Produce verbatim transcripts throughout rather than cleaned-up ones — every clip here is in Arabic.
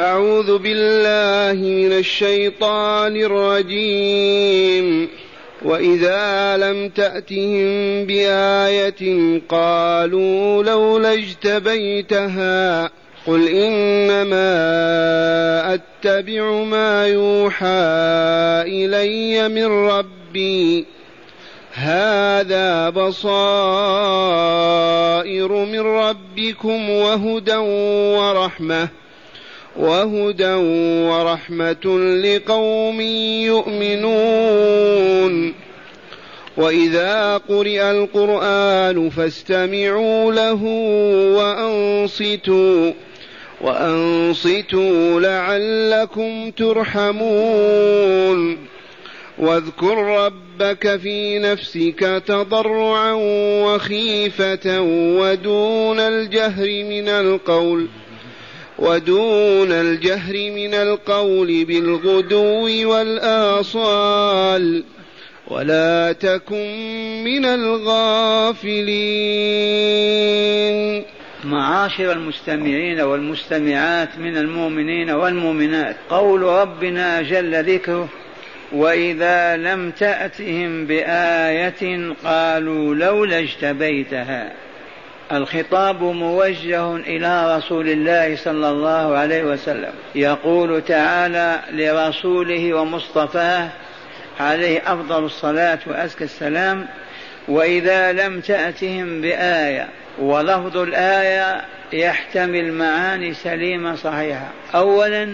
أعوذ بالله من الشيطان الرجيم. وإذا لم تأتهم بآية قالوا لولا اجتبيتها قل إنما أتبع ما يوحى إلي من ربي هذا بصائر من ربكم وهدى ورحمة وهدى ورحمة لقوم يؤمنون. وإذا قرئ القرآن فاستمعوا له وأنصتوا وأنصتوا لعلكم ترحمون. واذكر ربك في نفسك تضرعا وخيفة ودون الجهر من القول ودون الجهر من القول بالغدو والآصال ولا تكن من الغافلين. معاشر المستمعين والمستمعات من المؤمنين والمؤمنات، قول ربنا جل ذكره: وإذا لم تأتهم بآية قالوا لولا اجتبيتها. الخطاب موجه إلى رسول الله صلى الله عليه وسلم، يقول تعالى لرسوله ومصطفاه عليه أفضل الصلاة وأزكى السلام: وإذا لم تأتهم بآية. ولفظ الآية يحتمل معاني سليمة صحيحة. أولا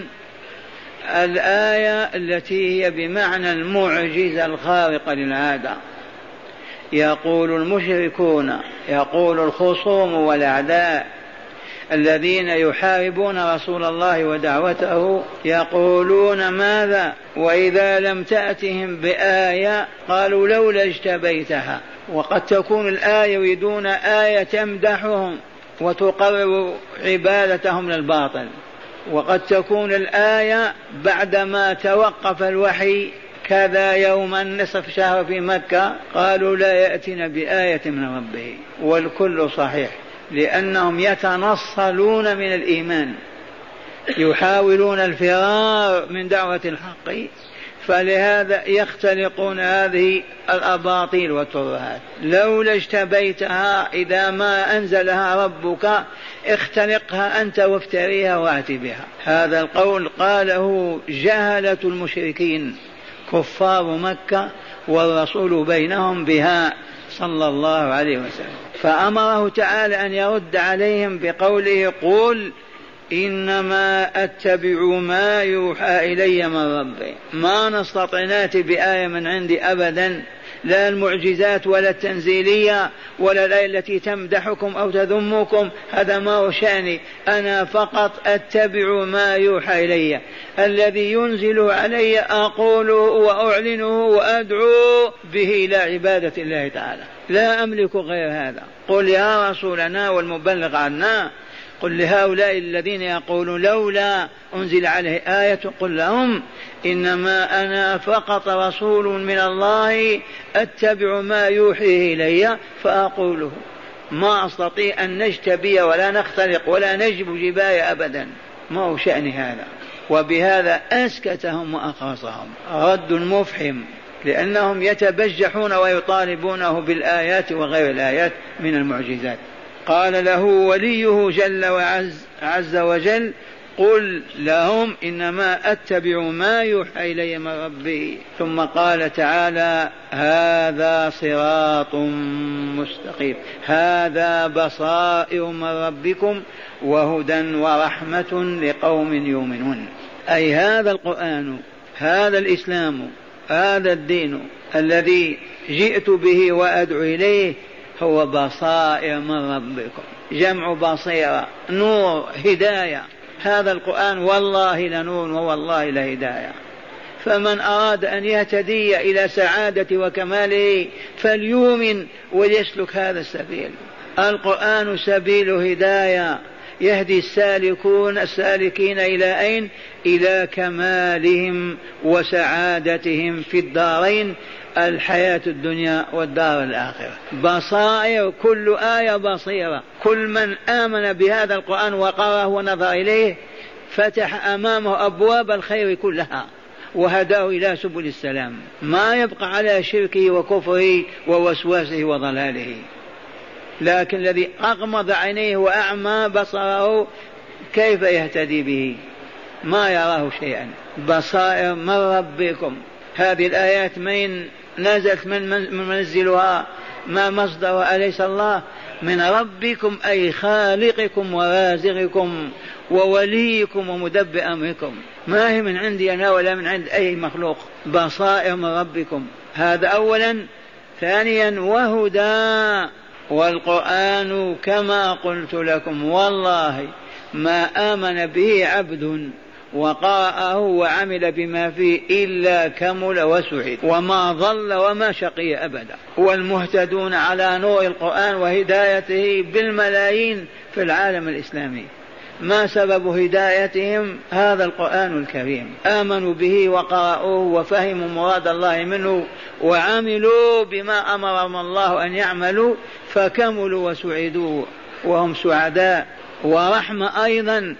الآية التي هي بمعنى المعجزة الخارقة للعادة. يقول المشركون، يقول الخصوم والأعداء الذين يحاربون رسول الله ودعوته، يقولون ماذا؟ وإذا لم تأتهم بآية قالوا لولا اجتبيتها. وقد تكون الآية يريدون آية تمدحهم وتقرر عبادتهم للباطل، وقد تكون الآية بعدما توقف الوحي كذا يوما نصف شهر في مكة قالوا لا يأتينا بآية من ربه. والكل صحيح، لأنهم يتنصلون من الإيمان، يحاولون الفرار من دعوة الحق، فلهذا يختلقون هذه الأباطيل والترهات. لولا اجتبيتها، إذا ما أنزلها ربك اختلقها أنت وافتريها وأت بها. هذا القول قاله جهلة المشركين كفار مكة والرسول بينهم بها صلى الله عليه وسلم، فأمره تعالى أن يرد عليهم بقوله: قل إنما أتبع ما يوحى إلي من ربي. ما نستطيع نأتي بآية من عندي أبدا، لا المعجزات ولا التنزيلية ولا الآية التي تمدحكم أو تذمكم، هذا ما هو شأني. أنا فقط أتبع ما يوحى إلي، الذي ينزل علي أقوله وأعلنه وأدعو به إلى عبادة الله تعالى، لا أملك غير هذا. قل يا رسولنا والمبلغ عنا، قل لهؤلاء الذين يقولون لولا أنزل عليه آية قل لهم إنما أنا فقط رسول من الله أتبع ما يوحيه إلي فأقوله، ما أستطيع أن نجتبي ولا نختلق ولا نجب جباية أبدا، ما هو شأن هذا. وبهذا أسكتهم وأخاصهم، رد مفحم، لأنهم يتبجحون ويطالبونه بالآيات وغير الآيات من المعجزات. قال له وليه جل وعز عز وجل: قل لهم إنما أتبع ما يوحى إلي من ربي. ثم قال تعالى: هذا صراط مستقيم، هذا بصائر من ربكم وهدى ورحمة لقوم يؤمنون. أي هذا القرآن، هذا الإسلام، هذا الدين الذي جئت به وأدعو إليه هو بصائر من ربكم، جمع بصيرة، نور، هداية. هذا القرآن والله لنور ووالله لهداية. فمن أراد أن يهتدي إلى سعادة وكماله فليؤمن وليسلك هذا السبيل. القرآن سبيل هداية، يهدي السالكون السالكين إلى أين؟ إلى كمالهم وسعادتهم في الدارين، الحياة الدنيا والدار الآخرة. بصائر، كل آية بصيرة. كل من آمن بهذا القرآن وقرأه ونظر إليه فتح أمامه أبواب الخير كلها وهداه إلى سبل السلام، ما يبقى على شركه وكفره ووسواسه وضلاله. لكن الذي أغمض عينيه وأعمى بصره كيف يهتدي به؟ ما يراه شيئا. بصائر من ربكم، هذه الآيات من نزلت؟ من منزلها؟ ما مصدرها؟ أليس الله؟ من ربكم أي خالقكم ورازقكم ووليكم ومدبر أمركم، ما هي من عندي أنا ولا من عند أي مخلوق. بصائر من ربكم، هذا أولا. ثانيا وهدى، والقرآن كما قلت لكم والله ما آمن به عبد وقرأه وعمل بما فيه إلا كمل وسعد وما ضل وما شقي أبدا. والمهتدون على نور القرآن وهدايته بالملايين في العالم الإسلامي، ما سبب هدايتهم؟ هذا القرآن الكريم، آمنوا به وقرأوه وفهموا مراد الله منه وعملوا بما أمرهم الله أن يعملوا فكملوا وسعدوا وهم سعداء. ورحمة أيضا،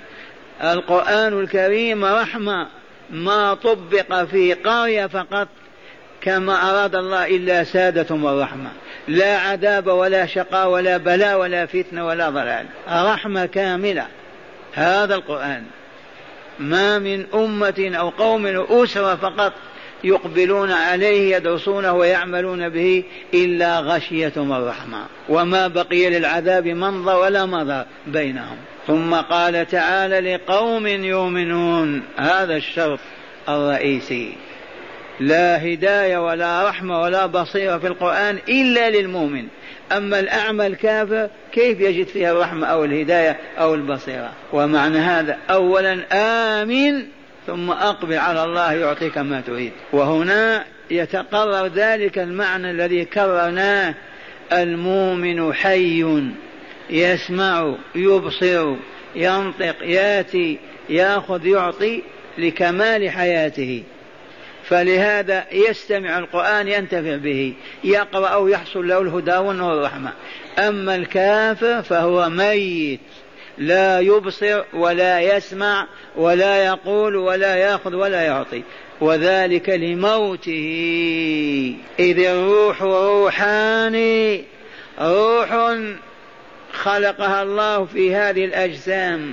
القرآن الكريم رحمة، ما طبق في قرية فقط كما أراد الله إلا سادتهم الرحمة، لا عذاب ولا شقاء ولا بلاء ولا فتنة ولا ضلال، رحمة كاملة. هذا القرآن ما من أمة أو قوم أو أسرة فقط يقبلون عليه يدرسونه ويعملون به إلا غشيتهم الرحمة وما بقي للعذاب منظر ولا مضر بينهم. ثم قال تعالى لقوم يؤمنون، هذا الشرط الرئيسي، لا هداية ولا رحمة ولا بصيرة في القرآن إلا للمؤمن. أما الأعمى الكافر كيف يجد فيها الرحمة أو الهداية أو البصيرة؟ ومعنى هذا أولا آمن ثم أقبل على الله يعطيك ما تريد. وهنا يتقرر ذلك المعنى الذي كررناه، المؤمن حي يسمع يبصر ينطق ياتي يأخذ يعطي لكمال حياته، فلهذا يستمع القرآن ينتفع به، يقرأ أو يحصل له الهدى والنور والرحمة. أما الكافر فهو ميت، لا يبصر ولا يسمع ولا يقول ولا يأخذ ولا يعطي، وذلك لموته. إذ الروح روحان، روح خلقها الله في هذه الأجسام،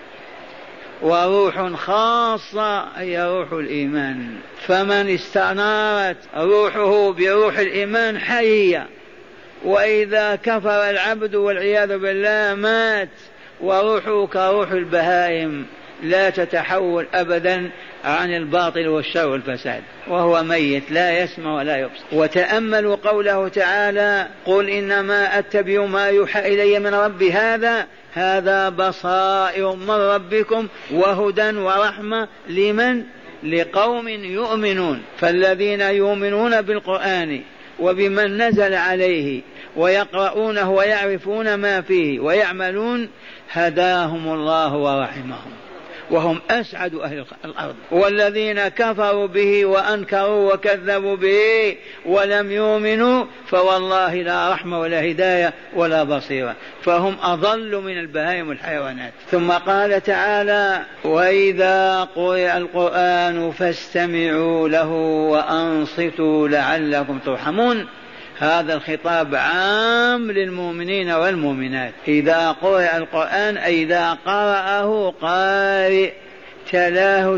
وروح خاصة هي روح الإيمان. فمن استنارت روحه بروح الإيمان حية، وإذا كفر العبد والعياذ بالله مات وروحه كروح البهائم لا تتحول أبدا عن الباطل والشر والفساد، وهو ميت لا يسمع ولا يبصر. وتأملوا قوله تعالى قل إنما أتبع ما يوحى إلي من ربي، هذا هذا بصائر من ربكم وهدى ورحمة لمن؟ لقوم يؤمنون. فالذين يؤمنون بالقرآن وبمن نزل عليه ويقرؤونه ويعرفون ما فيه ويعملون هداهم الله ورحمهم وهم أسعد أهل الأرض. والذين كفروا به وأنكروا وكذبوا به ولم يؤمنوا فوالله لا رحمة ولا هداية ولا بصيرة، فهم أضل من البهائم والحيوانات. ثم قال تعالى وإذا قرئ القرآن فاستمعوا له وأنصتوا لعلكم ترحمون. هذا الخطاب عام للمؤمنين والمؤمنات. إذا قرأ القرآن أي إذا قرأه قارئ تلاه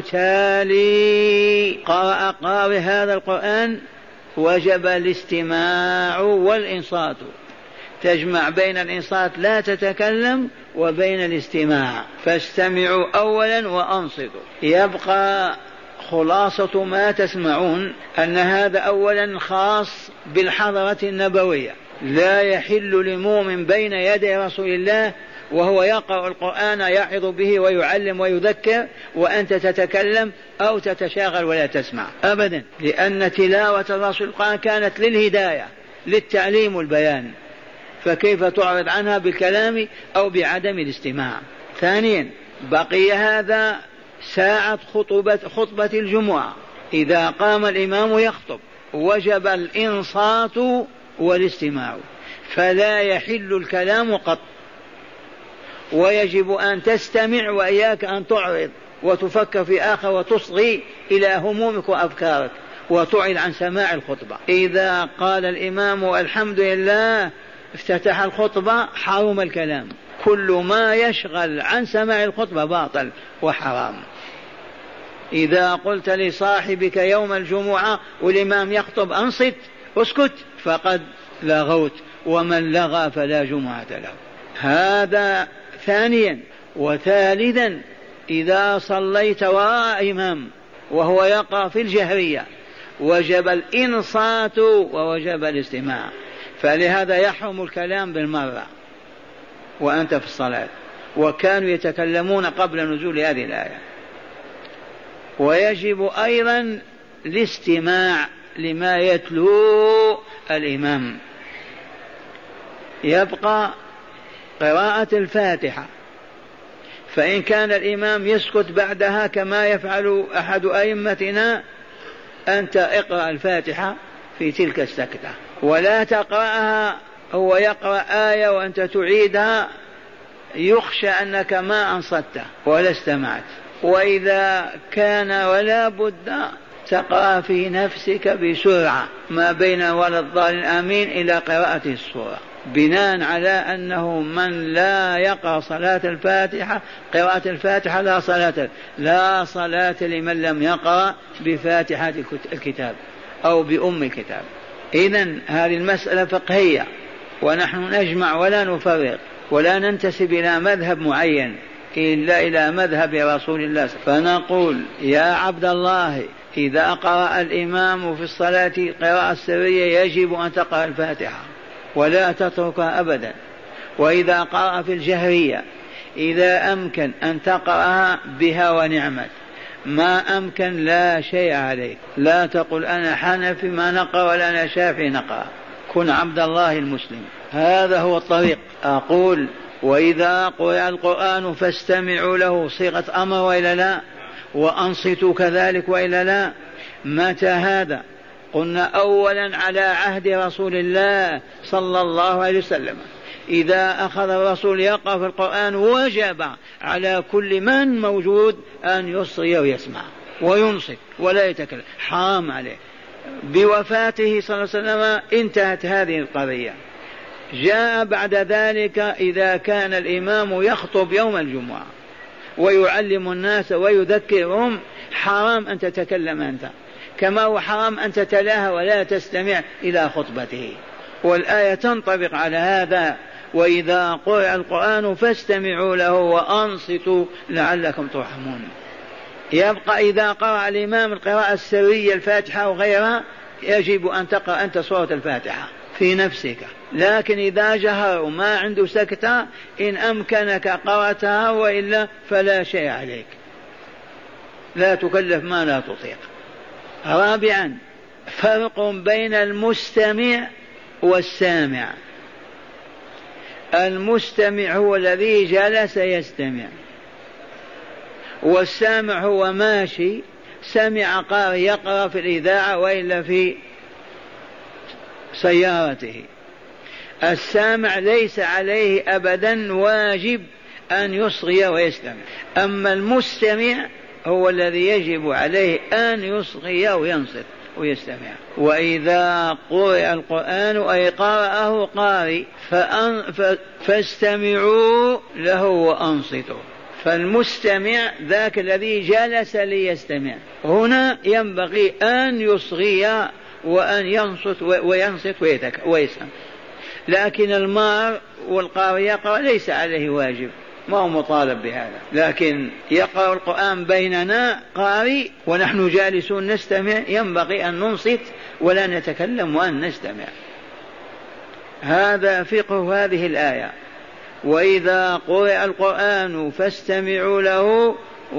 تالي، قرأ قارئ هذا القرآن وجب الاستماع والإنصات، تجمع بين الإنصات لا تتكلم وبين الاستماع، فاستمعوا أولا وأنصتوا. يبقى خلاصة ما تسمعون أن هذا أولا خاص بالحضرة النبوية، لا يحل لمؤمن بين يدي رسول الله وهو يقرأ القرآن يعظ به ويعلم ويذكر وأنت تتكلم أو تتشاغل ولا تسمع أبدا، لأن تلاوة الرسول القرآن كانت للهداية للتعليم والبيان، فكيف تعرض عنها بالكلام أو بعدم الاستماع؟ ثانيا بقي هذا ساعة خطبة, خطبة الجمعة، إذا قام الإمام يخطب وجب الإنصات والاستماع، فلا يحل الكلام قط، ويجب أن تستمع وإياك أن تعرض وتفكر في آخر وتصغي إلى همومك وأفكارك وتعد عن سماع الخطبة. إذا قال الإمام الحمد لله افتتح الخطبة حرم الكلام، كل ما يشغل عن سماع الخطبة باطل وحرام. إذا قلت لصاحبك يوم الجمعة والإمام يخطب أنصت اسكت فقد لغوت، ومن لغى فلا جمعة له. هذا ثانيا. وثالثا إذا صليت وراء إمام وهو يقرأ في الجهرية وجب الإنصات ووجب الاستماع، فلهذا يحرم الكلام بالمرة وأنت في الصلاة، وكانوا يتكلمون قبل نزول هذه الآية. ويجب أيضا الاستماع لما يتلو الإمام. يبقى قراءة الفاتحة، فإن كان الإمام يسكت بعدها كما يفعل أحد أئمتنا أنت اقرأ الفاتحة في تلك السكتة ولا تقرأها، هو يقرأ آية وأنت تعيدها، يخشى أنك ما أنصت ولا استمعت. وإذا كان ولا بد تقرأ في نفسك بسرعة ما بين ولا الضالين آمين إلى قراءة السورة، بناء على أنه من لا يقرأ صلاة الفاتحة قراءة الفاتحة لا صلاة لا صلاة لمن لم يقرأ بفاتحة الكتاب أو بأم الكتاب. إذن هذه المسألة فقهية، ونحن نجمع ولا نفرق ولا ننتسب إلى مذهب معين إلا إلى مذهب رسول الله. فنقول يا عبد الله إذا قرأ الإمام في الصلاة قراءة سرية يجب أن تقرأ الفاتحة ولا تتركها أبدا. وإذا قرأ في الجهرية إذا أمكن أن تقرأها بها ونعمت، ما أمكن لا شيء عليك. لا تقل أنا حنفي ما نقرأ ولا أنا شافعي نقرأ، كن عبد الله المسلم. هذا هو الطريق. أقول وإذا قرأ القرآن فاستمعوا له صيغة أمر وإلا لا، وأنصتوا كذلك وإلا لا. متى هذا؟ قلنا أولا على عهد رسول الله صلى الله عليه وسلم، إذا أخذ الرسول يقرأ في القرآن وجب على كل من موجود أن يصغي ويسمع وينصت ولا يتكلم، حرام عليه. بوفاته صلى الله عليه وسلم انتهت هذه القضية. جاء بعد ذلك إذا كان الإمام يخطب يوم الجمعة ويعلم الناس ويذكرهم، حرام أن تتكلم أنت، كما هو حرام أن تتلاها ولا تستمع إلى خطبته. والآية تنطبق على هذا، وإذا قرأ القرآن فاستمعوا له وأنصتوا لعلكم ترحمون. يبقى إذا قرأ الإمام القراءة السرية الفاتحة أو غيرها يجب أن تقرأ أنت سورة الفاتحة في نفسك، لكن إذا جهر وما عنده سكتة إن أمكنك قرأتها وإلا فلا شيء عليك، لا تكلف ما لا تطيق. رابعا فرق بين المستمع والسامع. المستمع هو الذي جلس يستمع، والسامع هو ماشي سمع قارئ يقرأ في الإذاعة وإلا في سيارته. السامع ليس عليه أبدا واجب أن يصغي ويستمع، أما المستمع هو الذي يجب عليه أن يصغي وينصت ويستمع. وإذا قرأ القرآن أي قرأه قارئ فاستمعوا له وأنصتوا. فالمستمع ذاك الذي جلس ليستمع، هنا ينبغي أن يصغي وأن ينصت وينصت ويسمع. لكن المار والقارئ يقرأ ليس عليه واجب، ما هو مطالب بهذا، لكن يقرأ القرآن بيننا قارئ ونحن جالسون نستمع، ينبغي أن ننصت ولا نتكلم وأن نستمع. هذا فقه هذه الآية. وإذا قرأ القرآن فاستمعوا له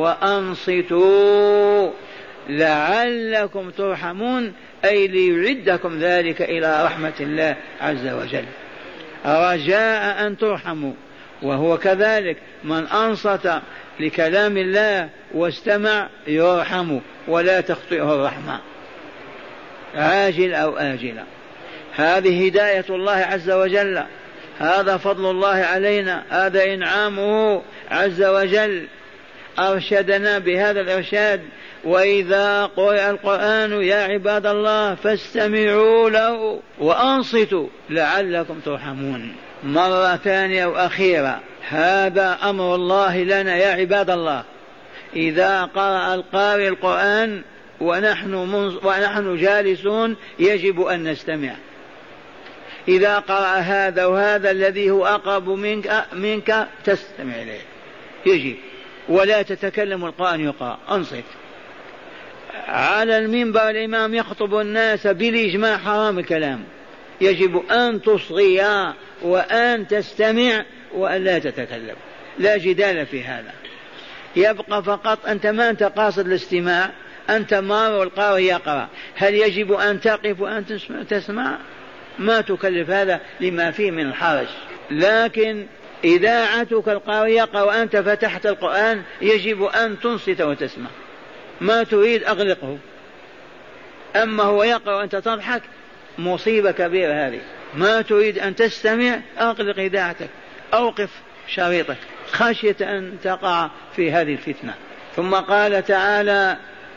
وأنصتوا لعلكم ترحمون، أي ليعدكم ذلك إلى رحمة الله عز وجل، رجاء أن ترحموا. وهو كذلك من أنصت لكلام الله واستمع يرحمه ولا تخطئه الرحمة عاجل أو آجلا. هذه هداية الله عز وجل، هذا فضل الله علينا، هذا إنعامه عز وجل أرشدنا بهذا الإرشاد: وإذا قرئ القرآن يا عباد الله فاستمعوا له وأنصتوا لعلكم ترحمون. مرة ثانية وأخيرة، هذا أمر الله لنا يا عباد الله. إذا قرأ القارئ القرآن ونحن, ونحن جالسون يجب أن نستمع. إذا قرأ هذا وهذا الذي هو أقرب منك, منك تستمع إليه، يجب، ولا تتكلم القرآن يقرأ، أنصت. على المنبر الإمام يخطب الناس بالإجماع حرام الكلام، يجب أن تصغي وأن تستمع وأن لا تتكلم، لا جدال في هذا. يبقى فقط أنت ما أنت قاصد الاستماع، أنت مار والقارئ يقرأ، هل يجب أن تقف وأن تسمع؟ ما تكلف هذا لما فيه من الحرج. لكن إذاعتك القارئ يقرأ وأنت فتحت القرآن يجب أن تنصت وتسمع. ما تريد أغلقه، أما هو يقرأ وأنت تضحك مصيبة كبيرة هذه. ما تريد أن تستمع أغلق إذاعتك، أوقف شريطك خشية أن تقع في هذه الفتنة. ثم قال تعالى: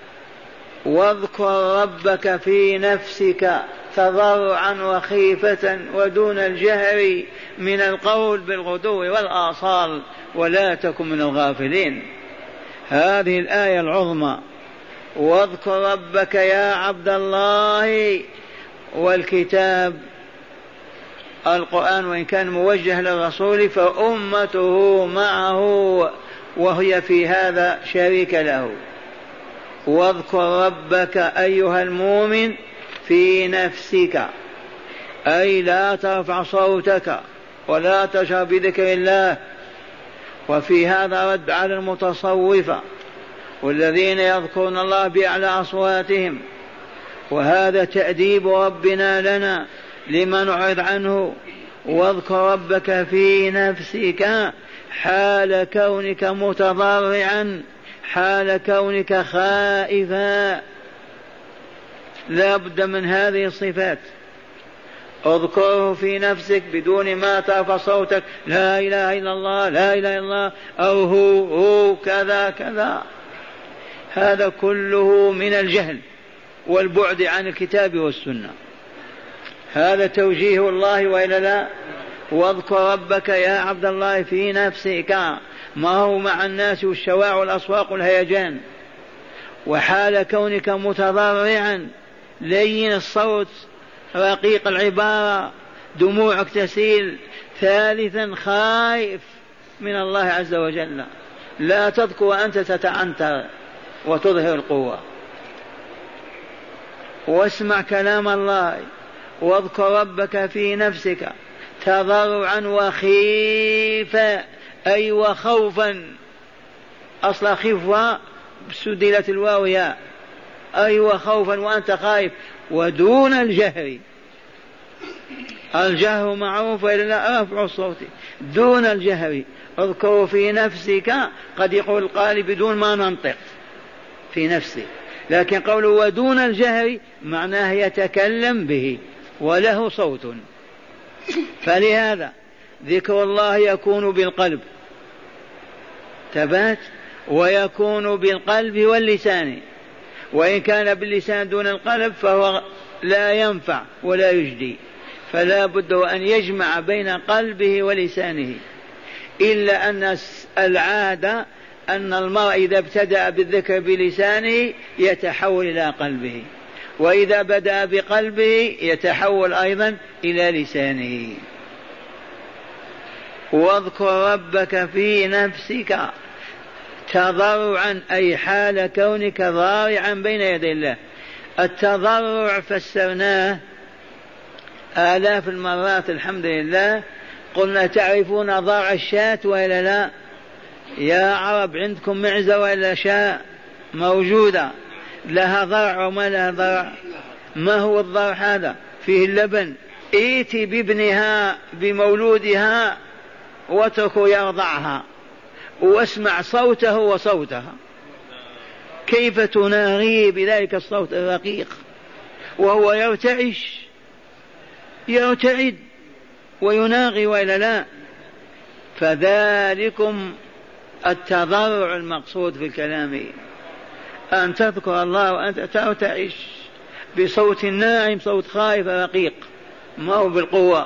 واذكر ربك في نفسك تضرعا وخيفة ودون الجهر من القول بالغدو والآصال ولا تكن من الغافلين. هذه الآية العظمى: واذكر ربك يا عبد الله. والكتاب القرآن وإن كان موجه للرسول فأمته معه وهي في هذا شريك له. واذكر ربك أيها المؤمن في نفسك، أي لا ترفع صوتك ولا تجهر بذكر الله. وفي هذا رد على المتصوفة والذين يذكرون الله بأعلى أصواتهم، وهذا تأديب ربنا لنا لما نعرض عنه. واذكر ربك في نفسك حال كونك متضرعا، حال كونك خائفا، لا بد من هذه الصفات. اذكره في نفسك بدون ما ترفع صوتك، لا إله إلا الله لا إله إلا الله، أو هو هو كذا كذا. هذا كله من الجهل والبعد عن الكتاب والسنة. هذا توجيه الله وإلا لا؟ واذكر ربك يا عبد الله في نفسك، ما هو مع الناس والشواع والأسواق والهيجان. وحال كونك متضرعا لين الصوت رقيق العبارة، دموعك تسيل. ثالثا خائف من الله عز وجل، لا تذكر وأنت تتعنتر وتظهر القوة. واسمع كلام الله: واذكر ربك في نفسك تضرعا وخيفا، أي وخوفا، أصل خفوة سدلت الواو ياء، أي وخوفا وأنت خائف. ودون الجهر، الجهر معروف إلا لا أرفع الصوت، دون الجهر. اذكر في نفسك قد يقول القائل بدون ما ننطق في نفسه، لكن قوله ودون الجهر معناه يتكلم به وله صوت. فلهذا ذكر الله يكون بالقلب تبات، ويكون بالقلب واللسان. وإن كان باللسان دون القلب فهو لا ينفع ولا يجدي، فلا بد أن يجمع بين قلبه ولسانه. إلا أن العادة أن المرء إذا ابتدأ بالذكر بلسانه يتحول إلى قلبه، وإذا بدأ بقلبه يتحول أيضا إلى لسانه. واذكر ربك في نفسك تضرعا، أي حال كونك ضارعا بين يدي الله. التضرع فسرناه آلاف المرات الحمد لله. قلنا تعرفون ضرع الشاة وإلا لا؟ يا عرب عندكم معزة وإلا شاة موجودة لها ضرع وما لها ضرع؟ ما هو الضرع هذا؟ فيه اللبن. ائتي بابنها بمولودها واتركوا يرضعها واسمع صوته وصوتها، كيف تناغي بذلك الصوت الرقيق وهو يرتعش يرتعد ويناغي وإلا لا؟ فذلكم التضرع المقصود في الكلام، أن تذكر الله وأنت تعيش بصوت ناعم، صوت خائف رقيق، ما هو بالقوة.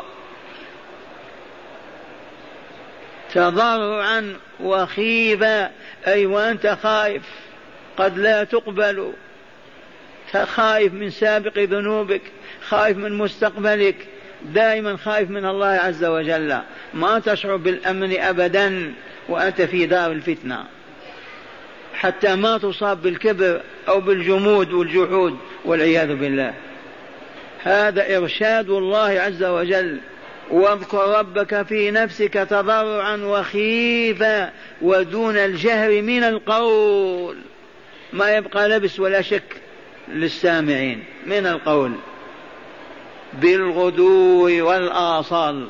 تضرعا وخيفا، أي وأنت خائف قد لا تقبل، خائف من سابق ذنوبك، خائف من مستقبلك، دائما خائف من الله عز وجل، ما تشعر بالأمن أبدا وأنت في دار الفتنة، حتى ما تصاب بالكبر أو بالجمود والجحود والعياذ بالله. هذا إرشاد الله عز وجل. واذكر ربك في نفسك تضرعا وخيفا ودون الجهر من القول، ما يبقى لبس ولا شك للسامعين من القول، بالغدو والآصال.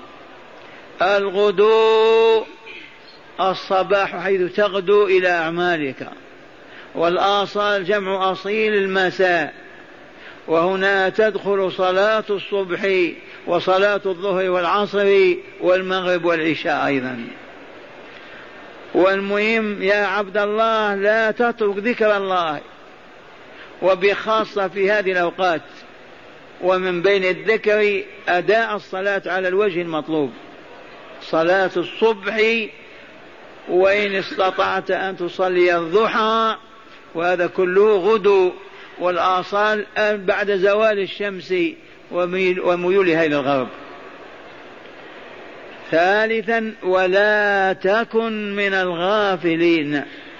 الغدو الصباح حيث تغدو إلى أعمالك، والآصال جمع أصيل المساء، وهنا تدخل صلاة الصبح وصلاة الظهر والعصر والمغرب والعشاء أيضا. والمهم يا عبد الله لا تترك ذكر الله، وبخاصة في هذه الأوقات، ومن بين الذكر أداء الصلاة على الوجه المطلوب، صلاة الصبح، وإن استطعت أن تصلي الضحى، وهذا كله غدو، والآصال بعد زوال الشمس وميولها إلى الغرب. ثالثا ولا تكن من الغافلين.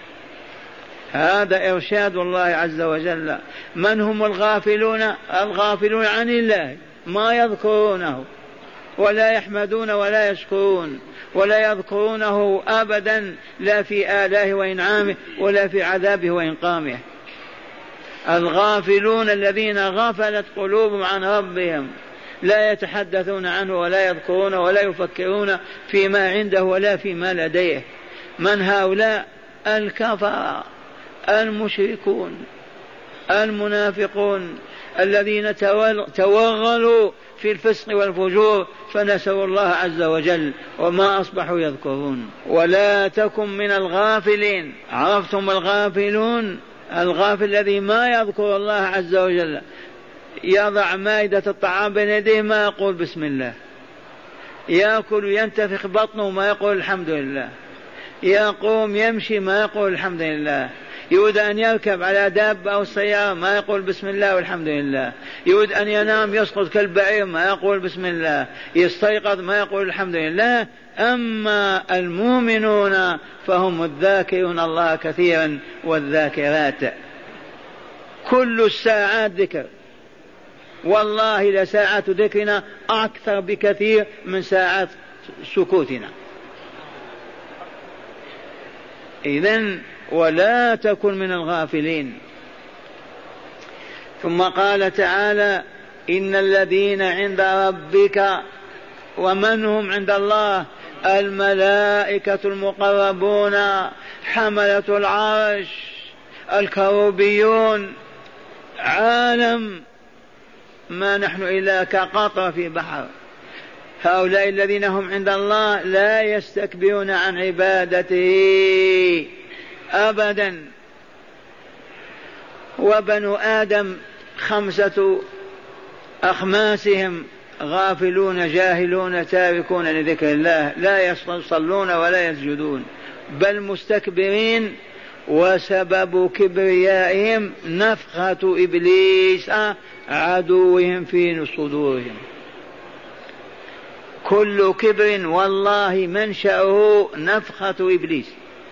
هذا إرشاد الله عز وجل. من هم الغافلون؟ الغافلون عن الله، ما يذكرونه ولا يحمدون ولا يشكرون ولا يذكرونه أبدا، لا في آلاه وإنعامه ولا في عذابه وإنقامه. الغافلون الذين غفلت قلوبهم عن ربهم، لا يتحدثون عنه ولا يذكرون ولا يفكرون فيما عنده ولا فيما لديه. من هؤلاء؟ الكفرة، المشركون، المنافقون، الذين توغلوا في الفسق والفجور، فنسوا الله عز وجل وما أصبحوا يذكرون. ولا تكن من الغافلين. عرفتم الغافلون؟ الغافل الذي ما يذكر الله عز وجل، يضع مائدة الطعام بين يديه ما يقول بسم الله، يأكل ينتفخ بطنه ما يقول الحمد لله، يقوم يمشي ما يقول الحمد لله، يريد أن يركب على دابة أو سيارة ما يقول بسم الله والحمد لله، يريد أن ينام يسقط كالبعير ما يقول بسم الله، يستيقظ ما يقول الحمد لله. أما المؤمنون فهم الذاكرون الله كثيرا والذاكرات. كل الساعات ذكر، والله لساعات ذكرنا أكثر بكثير من ساعات سكوتنا. إذن ولا تكن من الغافلين. ثم قال تعالى إن الذين عند ربك، ومن هم عند الله؟ الملائكة المقربون، حملة العرش، الكروبيون. عالم ما نحن إلا كقطرة في بحر. هؤلاء الذين هم عند الله لا يستكبرون عن عبادته أبدا. وبنو آدم خمسة أخماسهم: غافلون، جاهلون، تاركون لذكر الله، لا يصلون ولا يسجدون، بل مستكبرين. وسبب كبريائهم نفخة إبليس عدوهم في صدورهم. كل كبر والله منشأه نفخة إبليس.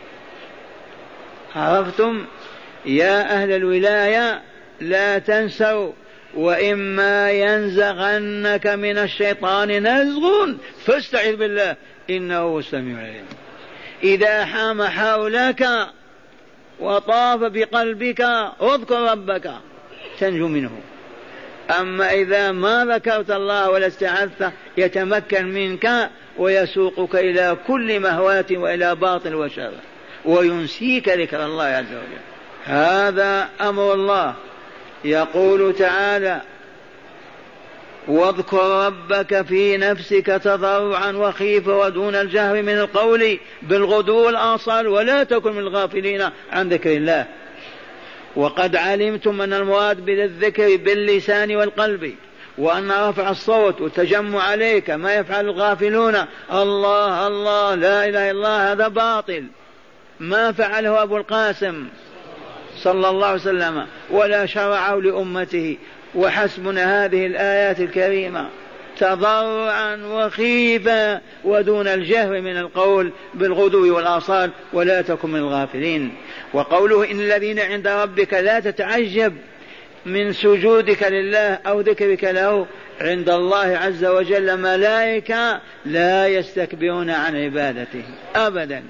عرفتم يا أهل الولاية؟ لا تنسوا: وإما ينزغنك من الشيطان نزغ فاستعذ بالله إنه هو السميع العليم. إذا حام حولك وطاف بقلبك اذكر ربك تنجو منه. أما إذا ما ذكرت الله ولا استعذت يتمكن منك ويسوقك إلى كل مهوات وإلى باطل وشر وينسيك ذكر الله عز وجل. هذا أمر الله. يقول تعالى: واذكر ربك في نفسك تضرعا وخيفة ودون الجهر من القول بالغدو والآصال ولا تكن من الغافلين عن ذكر الله. وقد علمتم أن المراد بالذكر باللسان والقلب، وأن رفع الصوت والتجمع عليه كما يفعل الغافلون الله الله لا إله إلا الله هذا باطل، ما فعله أبو القاسم صلى الله عليه وسلم ولا شرعه لأمته. وحسبنا هذه الآيات الكريمة تضرعا وخيفا ودون الجهر من القول بالغدو والآصال ولا تكن من الغافلين. وقوله إن الذين عند ربك لا تتعجب من سجودك لله أو ذكرك له، عند الله عز وجل ملائكة لا يستكبرون عن عبادته أبدا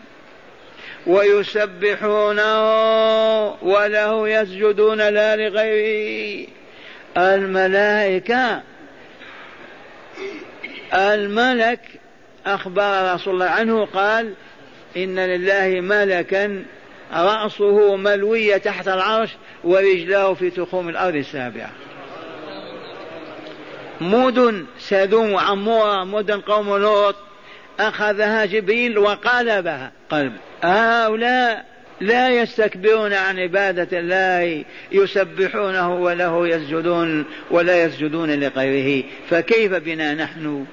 ويسبحونه وله يسجدون لا لغيره. الملائكة الملك أخبر رسول الله عنه قال إن لله ملكا رأسه ملوية تحت العرش ورجلاه في تخوم الأرض السابعة. مدن سدوم وعمورة مدن قوم لوط أخذها جبريل وقلبها قلب. هؤلاء لا يستكبرون عن عبادة الله يسبحونه وله يسجدون ولا يسجدون لغيره، فكيف بنا نحن؟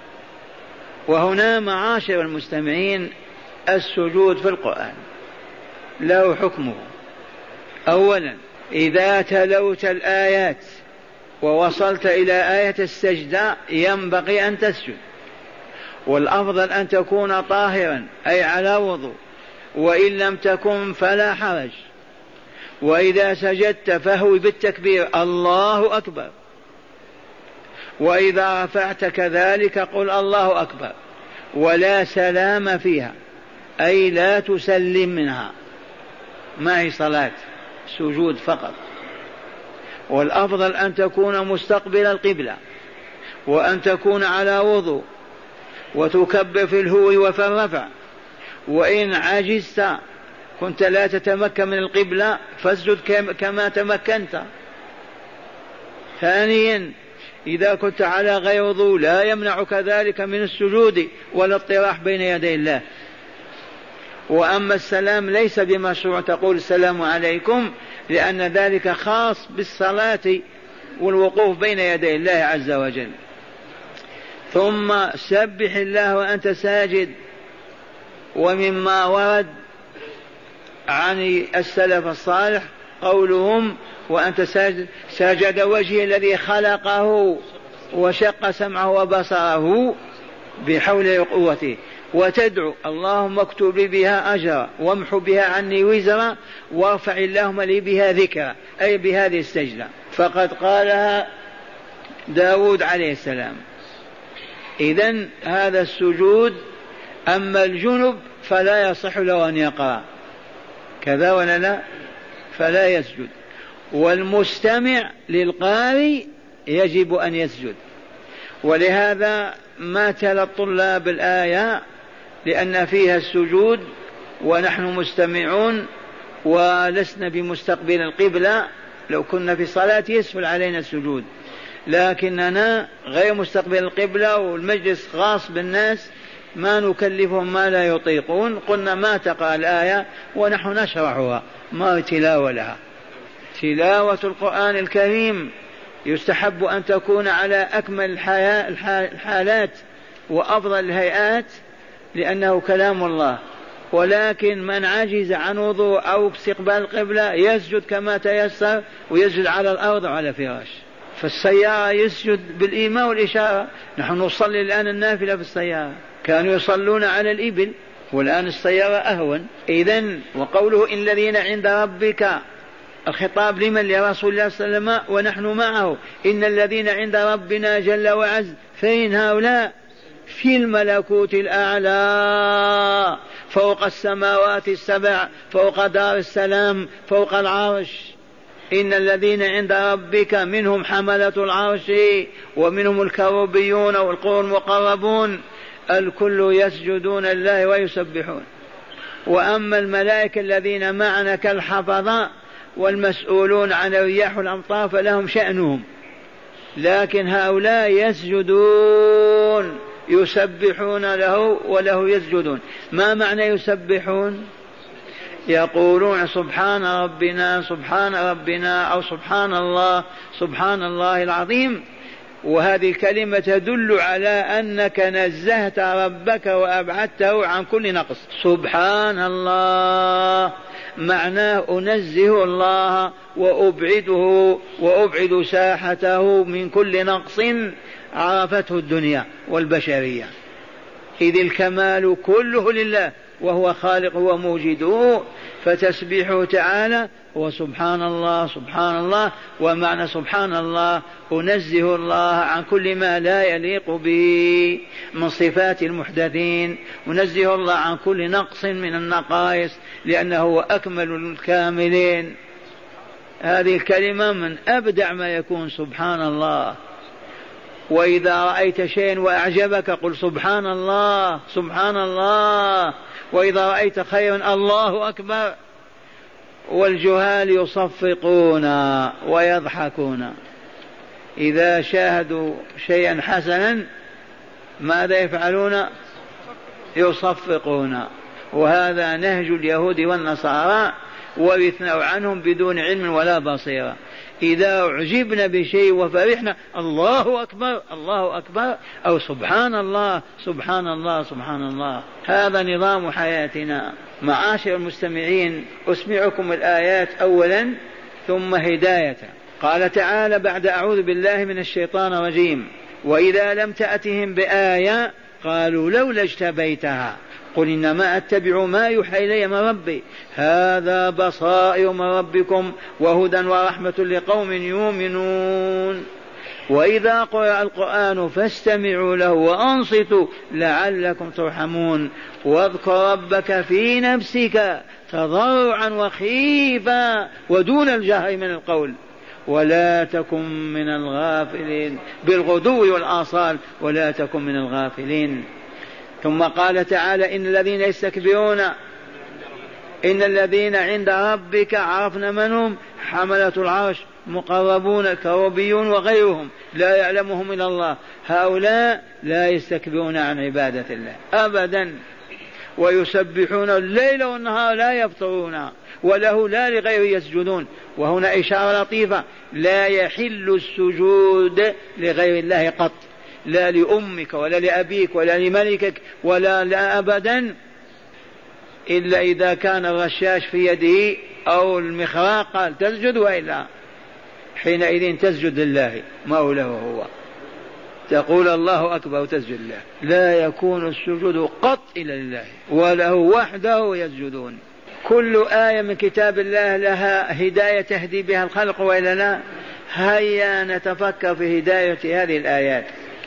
وهنا معاشر المستمعين السجود في القرآن له حكمه. أولا إذا تلوت الآيات ووصلت إلى آية السجدة ينبغي أن تسجد، والأفضل أن تكون طاهرا أي على وضوء، وإن لم تكن فلا حرج. وإذا سجدت فهو بالتكبير الله أكبر، وإذا رفعت كذلك قل الله أكبر، ولا سلام فيها أي لا تسلم منها، ما هي صلاة سجود فقط. والأفضل أن تكون مستقبل القبلة، وأن تكون على وضوء، وتكبر في الهو وفي الرفع. وإن عجزت كنت لا تتمكن من القبلة فاسجد كما تمكنت. ثانيا إذا كنت على غير وضوء لا يمنعك ذلك من السجود ولا الاطراح بين يدي الله. وأما السلام ليس بمشروع تقول السلام عليكم، لأن ذلك خاص بالصلاة والوقوف بين يدي الله عز وجل. ثم سبح الله وأنت ساجد. ومما ورد عن السلف الصالح قولهم وأنت ساجد سجد وجهه الذي خلقه وشق سمعه وبصره بحول قوته، وتدعو اللهم اكتب لي بها أجرا وامح بها عني وزرا وارفع اللهم لي بها ذكرا، أي بهذه السجدة. فقد قالها داود عليه السلام. إذن هذا السجود. أما الجنب فلا يصح له أن يقرأ كذا ولا لا، فلا يسجد. والمستمع للقارئ يجب أن يسجد. ولهذا ماتل الطلاب الآية لأن فيها السجود ونحن مستمعون ولسنا بمستقبل القبلة. لو كنا في صلاة يسهل علينا السجود، لكننا غير مستقبل القبلة والمجلس خاص بالناس ما نكلفهم ما لا يطيقون. قلنا ما تقرأ الآية ونحن نشرحها، ما تلاوة لها. تلاوة القرآن الكريم يستحب أن تكون على أكمل الحالات وأفضل الهيئات لأنه كلام الله. ولكن من عجز عن وضوء أو استقبال القبلة يسجد كما تيسر، ويسجد على الأرض وعلى فراش. فالسيارة يسجد بالإيماء والإشارة. نحن نصلي الآن النافلة في السيارة، كانوا يصلون على الإبل والآن السيارة أهون. إذن وقوله إن الذين عند ربك الخطاب لمن؟ لرسول الله صلى الله عليه وسلم ونحن معه. إن الذين عند ربنا جل وعز فين هؤلاء؟ في الملكوت الأعلى فوق السماوات السبع، فوق دار السلام، فوق العرش. إن الذين عند ربك منهم حملة العرش ومنهم الكروبيون والقرون المقربون، الكل يسجدون لله ويسبحون. وأما الملائكة الذين معنا كالحفظة والمسؤولون عن الرياح والأمطار فلهم شأنهم، لكن هؤلاء يسجدون يسبحون له وله يسجدون. ما معنى يسبحون؟ يقولون سبحان ربنا سبحان ربنا أو سبحان الله سبحان الله العظيم، وهذه الكلمة تدل على أنك نزهت ربك وأبعدته عن كل نقص. سبحان الله معناه أنزه الله وأبعده وأبعد ساحته من كل نقص عرفته الدنيا والبشرية، إذ الكمال كله لله وهو خالق وموجده، فتسبيحه تعالى وسبحان الله سبحان الله. ومعنى سبحان الله أنزه الله عن كل ما لا يليق به من صفات المحدثين، أنزه الله عن كل نقص من النقائص لأنه هو أكمل الكاملين. هذه الكلمة من أبدع ما يكون سبحان الله. وإذا رأيت شيئا وأعجبك قل سبحان الله سبحان الله. وإذا رأيت خيرا الله أكبر. والجهال يصفقون ويضحكون، إذا شاهدوا شيئا حسنا ماذا يفعلون؟ يصفقون. وهذا نهج اليهود والنصارى ورثناه عنهم بدون علم ولا بصيرة. إذا أعجبنا بشيء وفرحنا الله أكبر الله أكبر أو سبحان الله سبحان الله سبحان الله. هذا نظام حياتنا. معاشر المستمعين، أسمعكم الآيات أولا ثم هداية. قال تعالى بعد أعوذ بالله من الشيطان الرجيم: وإذا لم تأتهم بآية قالوا لولا اجتبيتها قل إنما أتبع ما يوحى إلي من ربي هذا بصائر من ربكم وهدى ورحمة لقوم يؤمنون. وإذا قرأ القرآن فاستمعوا له وأنصتوا لعلكم ترحمون. واذكر ربك في نفسك تضرعا وخيفا ودون الجهر من القول ولا تكن من الغافلين بالغدو والآصال ولا تكن من الغافلين. ثم قال تعالى: إن الذين يستكبرون إن الذين عند ربك عرفنا من هم حملة العرش مقربون كروبيون وغيرهم لا يعلمهم إلا الله. هؤلاء لا يستكبرون عن عبادة الله أبدا، ويسبحون الليل والنهار لا يفطرون وله لا لغيره يسجدون. وهنا إشارة لطيفة: لا يحل السجود لغير الله قط، لا لأمك ولا لأبيك ولا لملكك ولا لا أبدا، إلا إذا كان الرشاش في يده أو المخراق قال تسجد، وإلا حينئذ تسجد لله مولاه هو، تقول الله أكبر وتسجد له. لا يكون السجود قط إلا لله وله وحده يسجدون. كل آية من كتاب الله لها هداية تهدي بها الخلق وإلا لا؟ هيا نتفكر في هداية هذه الآيات.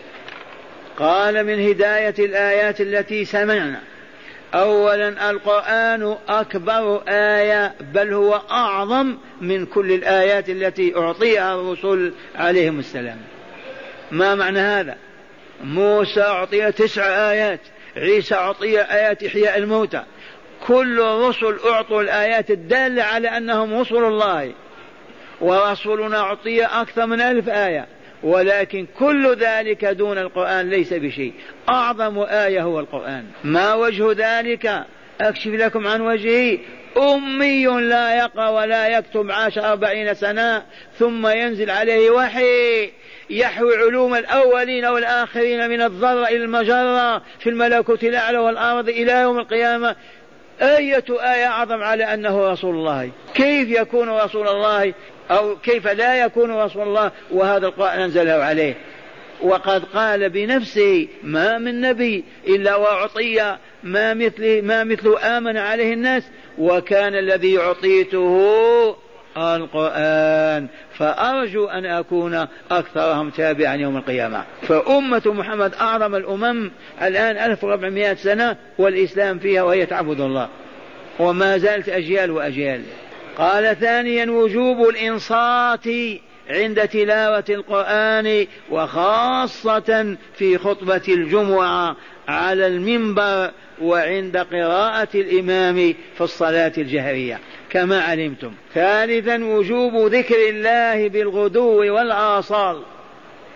قال: من هداية الآيات التي سمعنا: أولا القرآن أكبر آية، بل هو أعظم من كل الآيات التي أعطيها الرسل عليهم السلام. ما معنى هذا؟ موسى أعطي تسع آيات، عيسى أعطي آيات إحياء الموتى، كل الرسل أعطوا الآيات الدالة على أنهم رسل الله، ورسولنا أعطي أكثر من ألف آية، ولكن كل ذلك دون القرآن ليس بشيء. أعظم آية هو القرآن. ما وجه ذلك؟ أكشف لكم عن وجهه: أمي لا يقرأ ولا يكتب عاش أربعين سنة ثم ينزل عليه وحي يحوي علوم الأولين والآخرين من الذرة إلى المجرة في الملكوت الأعلى والأرض إلى يوم القيامة. آية آية أعظم على أنه رسول الله. كيف يكون رسول الله أو كيف لا يكون رسول الله وهذا القرآن أنزله عليه؟ وقد قال بنفسه: ما من نبي إلا وأعطي ما مثله ما مثله آمن عليه الناس، وكان الذي أعطيته القرآن، فأرجو أن أكون أكثرهم تابعا يوم القيامة. فأمة محمد أعظم الأمم الآن ألف وأربعمائة سنة والإسلام فيها وهي تعبد الله، وما زالت أجيال وأجيال. قال: ثانيا وجوب الإنصات عند تلاوة القرآن، وخاصة في خطبة الجمعة على المنبر وعند قراءة الإمام في الصلاة الجهرية كما علمتم. ثالثا وجوب ذكر الله بالغدو والآصال،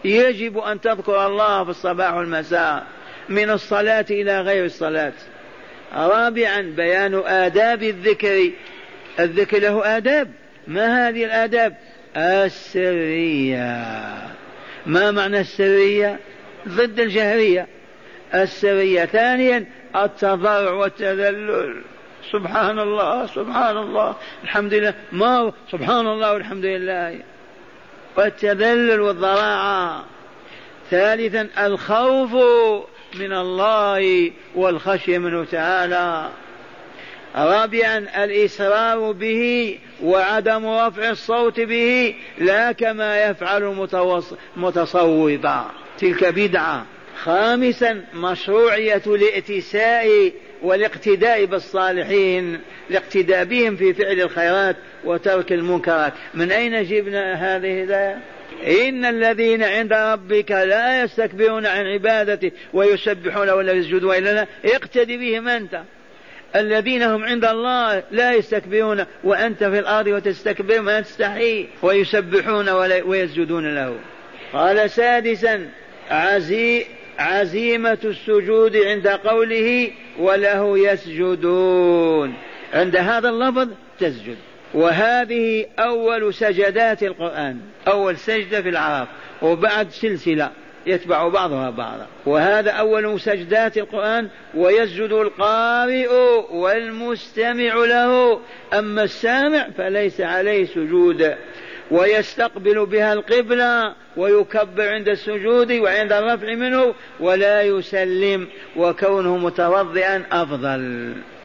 يجب أن تذكر الله في الصباح والمساء من الصلاة إلى غير الصلاة. رابعا بيان آداب الذكر. الذكر له آداب. ما هذه الآداب؟ السرية. ما معنى السرية؟ ضد الجهرية. السرية. ثانيا التضرع والتذلل. سبحان الله سبحان الله الحمد لله، ما سبحان الله والحمد لله، والتذلل والضراعة. ثالثا الخوف من الله والخشية منه تعالى. رابعا الإسرار به وعدم رفع الصوت به، لا كما يفعل المتصوفة، تلك بدعة. خامسا مشروعية الائتساء والاقتداء بالصالحين، الاقتداء بهم في فعل الخيرات وترك المنكرات. من أين جبنا هذه الآية؟ إن الذين عند ربك لا يستكبرون عن عبادته ويسبحون ولا يسجدون إلا له، اقتدي بهم أنت. الذين هم عند الله لا يستكبرون وأنت في الأرض وتستكبر ما تستحي، ويسبحون ويسجدون له. قال سادسا عزي عزيمة السجود عند قوله وله يسجدون، عند هذا اللفظ تسجد. وهذه أول سجدات القرآن، أول سجدة في العراق، وبعد سلسلة يتبع بعضها بعضا. وهذا أول سجدات القرآن، ويسجد القارئ والمستمع له، أما السامع فليس عليه سجود. ويستقبل بها القبلة ويكبر عند السجود وعند الرفع منه، ولا يسلم، وكونه متوضئا أفضل.